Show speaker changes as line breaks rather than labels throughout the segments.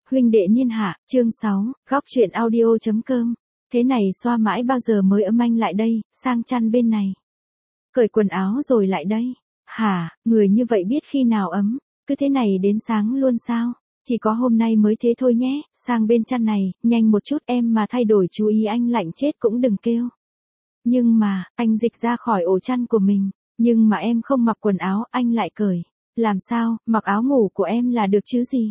Huynh đệ niên hạ, chương 6, góc chuyện audio.com. Thế này xoa mãi bao giờ mới ấm anh lại đây, sang chăn bên này. Cởi quần áo rồi lại đây. Hả, người như vậy biết khi nào ấm, cứ thế này đến sáng luôn sao? Chỉ có hôm nay mới thế thôi nhé, sang bên chăn này, nhanh một chút em mà thay đổi chú ý anh lạnh chết cũng đừng kêu. Nhưng mà, anh dịch ra khỏi ổ chăn của mình, nhưng mà em không mặc quần áo, anh lại cởi. Làm sao, mặc áo ngủ của em là được chứ gì?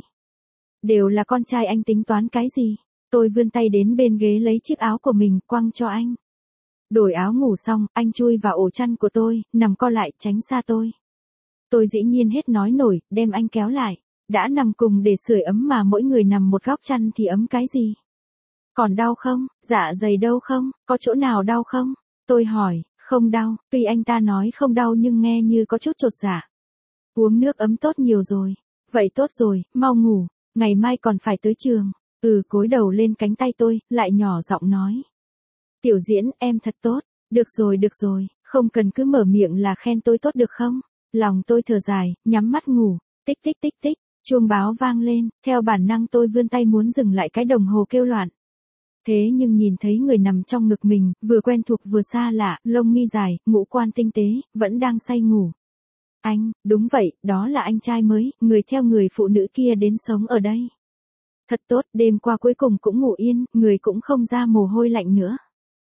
Đều là con trai anh tính toán cái gì? Tôi vươn tay đến bên ghế lấy chiếc áo của mình quăng cho anh. Đổi áo ngủ xong, anh chui vào ổ chăn của tôi, nằm co lại tránh xa tôi. Tôi dĩ nhiên hết nói nổi, đem anh kéo lại. Đã nằm cùng để sưởi ấm mà mỗi người nằm một góc chăn thì ấm cái gì? Còn đau không? Dạ dày đâu không? Có chỗ nào đau không? Tôi hỏi, không đau, tuy anh ta nói không đau nhưng nghe như có chút chột dạ. Uống nước ấm tốt nhiều rồi. Vậy tốt rồi, mau ngủ, ngày mai còn phải tới trường. Cúi đầu lên cánh tay tôi, lại nhỏ giọng nói. Tiểu Diễn, em thật tốt. Được rồi, không cần cứ mở miệng là khen tôi tốt được không? Lòng tôi thở dài, nhắm mắt ngủ. Tích tích tích tích, chuông báo vang lên, theo bản năng tôi vươn tay muốn dừng lại cái đồng hồ kêu loạn. Thế nhưng nhìn thấy người nằm trong ngực mình, vừa quen thuộc vừa xa lạ, lông mi dài, ngũ quan tinh tế, vẫn đang say ngủ. Anh, đúng vậy, đó là anh trai mới, người theo người phụ nữ kia đến sống ở đây. Thật tốt, đêm qua cuối cùng cũng ngủ yên, người cũng không ra mồ hôi lạnh nữa.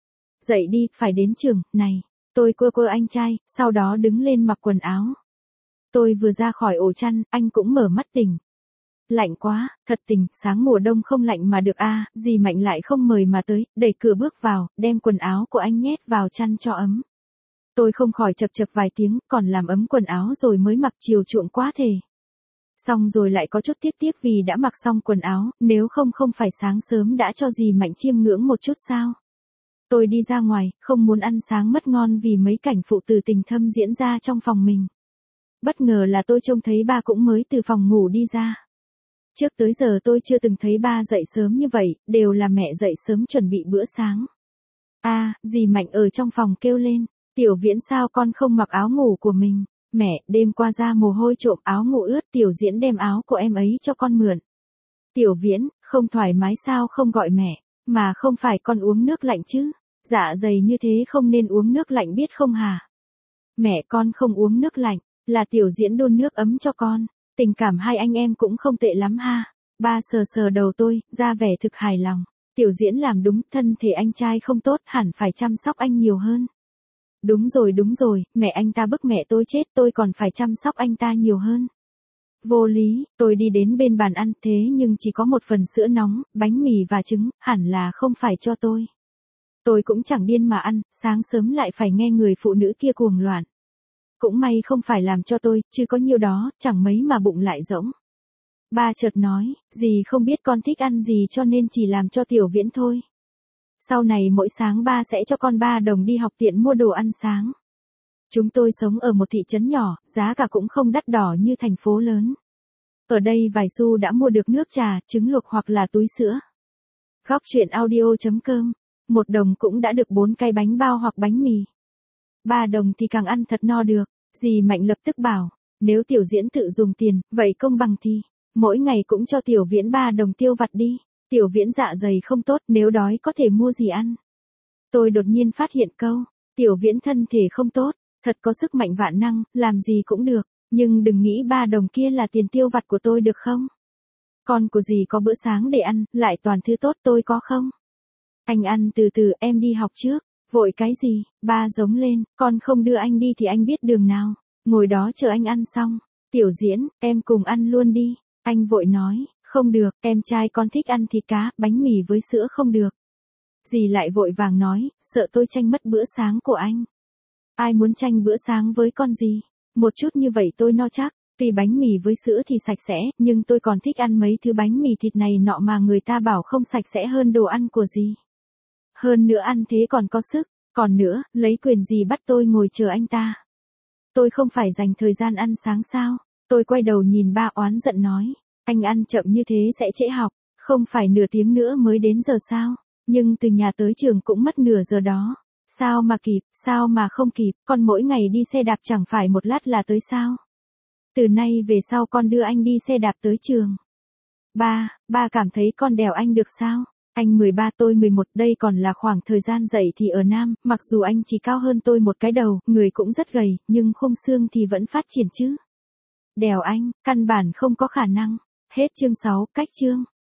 Dậy đi, phải đến trường, này. Tôi quơ anh trai, sau đó đứng lên mặc quần áo. Tôi vừa ra khỏi ổ chăn, anh cũng mở mắt tỉnh. Lạnh quá, thật tình, sáng mùa đông không lạnh mà được a, dì Mạnh lại không mời mà tới, đẩy cửa bước vào, đem quần áo của anh nhét vào chăn cho ấm. Tôi không khỏi chập chập vài tiếng, còn làm ấm quần áo rồi mới mặc, chiều chuộng quá thề. Xong rồi lại có chút tiếc vì đã mặc xong quần áo, nếu không phải sáng sớm đã cho dì Mạnh chiêm ngưỡng một chút sao. Tôi đi ra ngoài, không muốn ăn sáng mất ngon vì mấy cảnh phụ tử tình thâm diễn ra trong phòng mình. Bất ngờ là tôi trông thấy ba cũng mới từ phòng ngủ đi ra. Trước tới giờ tôi chưa từng thấy ba dậy sớm như vậy, đều là mẹ dậy sớm chuẩn bị bữa sáng. Dì Mạnh ở trong phòng kêu lên, Tiểu Viễn sao con không mặc áo ngủ của mình? Mẹ, đêm qua ra mồ hôi trộm áo ngủ ướt, Tiểu Diễn đem áo của em ấy cho con mượn. Tiểu Viễn, không thoải mái sao không gọi mẹ, mà không phải con uống nước lạnh chứ? Dạ dày như thế không nên uống nước lạnh biết không hả? Mẹ con không uống nước lạnh, là Tiểu Diễn đun nước ấm cho con. Tình cảm hai anh em cũng không tệ lắm ha. Ba sờ đầu tôi, ra vẻ thực hài lòng. Tiểu Diễn làm đúng, thân thể anh trai không tốt, hẳn phải chăm sóc anh nhiều hơn. Đúng rồi, mẹ anh ta bức mẹ tôi chết, tôi còn phải chăm sóc anh ta nhiều hơn. Vô lý, tôi đi đến bên bàn ăn, thế nhưng chỉ có một phần sữa nóng, bánh mì và trứng, hẳn là không phải cho tôi. Tôi cũng chẳng điên mà ăn, sáng sớm lại phải nghe người phụ nữ kia cuồng loạn. Cũng may không phải làm cho tôi, chứ có nhiêu đó, chẳng mấy mà bụng lại rỗng. Ba chợt nói, dì không biết con thích ăn gì cho nên chỉ làm cho Tiểu Viễn thôi. Sau này mỗi sáng ba sẽ cho con 3 đồng đi học tiện mua đồ ăn sáng. Chúng tôi sống ở một thị trấn nhỏ, giá cả cũng không đắt đỏ như thành phố lớn. Ở đây vài xu đã mua được nước trà, trứng luộc hoặc là túi sữa. Góc chuyện audio.com, 1 đồng cũng đã được 4 cái bánh bao hoặc bánh mì. 3 đồng thì càng ăn thật no được. Dì Mạnh lập tức bảo, nếu Tiểu Diễn tự dùng tiền, vậy công bằng thì, mỗi ngày cũng cho Tiểu Viễn 3 đồng tiêu vặt đi. Tiểu Viễn dạ dày không tốt, nếu đói có thể mua gì ăn. Tôi đột nhiên phát hiện câu, Tiểu Viễn thân thể không tốt, thật có sức mạnh vạn năng, làm gì cũng được, nhưng đừng nghĩ 3 đồng kia là tiền tiêu vặt của tôi được không? Con của dì có bữa sáng để ăn, lại toàn thứ tốt tôi có không? Anh ăn từ từ, em đi học trước. Vội cái gì? Ba giống lên, con không đưa anh đi thì anh biết đường nào. Ngồi đó chờ anh ăn xong. Tiểu Diễn, em cùng ăn luôn đi. Anh vội nói, không được, em trai con thích ăn thịt cá, bánh mì với sữa không được. Dì lại vội vàng nói, sợ tôi tranh mất bữa sáng của anh. Ai muốn tranh bữa sáng với con gì? Một chút như vậy tôi no chắc. Tuy bánh mì với sữa thì sạch sẽ, nhưng tôi còn thích ăn mấy thứ bánh mì thịt này nọ mà người ta bảo không sạch sẽ hơn đồ ăn của dì. Hơn nữa ăn thế còn có sức, còn nữa, lấy quyền gì bắt tôi ngồi chờ anh ta. Tôi không phải dành thời gian ăn sáng sao? Tôi quay đầu nhìn ba oán giận nói, anh ăn chậm như thế sẽ trễ học, không phải nửa tiếng nữa mới đến giờ sao? Nhưng từ nhà tới trường cũng mất nửa giờ đó. Sao mà kịp, sao mà không kịp, con mỗi ngày đi xe đạp chẳng phải một lát là tới sao? Từ nay về sau con đưa anh đi xe đạp tới trường. Ba cảm thấy con đèo anh được sao? Anh 13 tôi 11, đây còn là khoảng thời gian dậy thì ở Nam, mặc dù anh chỉ cao hơn tôi một cái đầu, người cũng rất gầy, nhưng khung xương thì vẫn phát triển chứ. Đèo anh, căn bản không có khả năng. Hết chương 6, cách chương.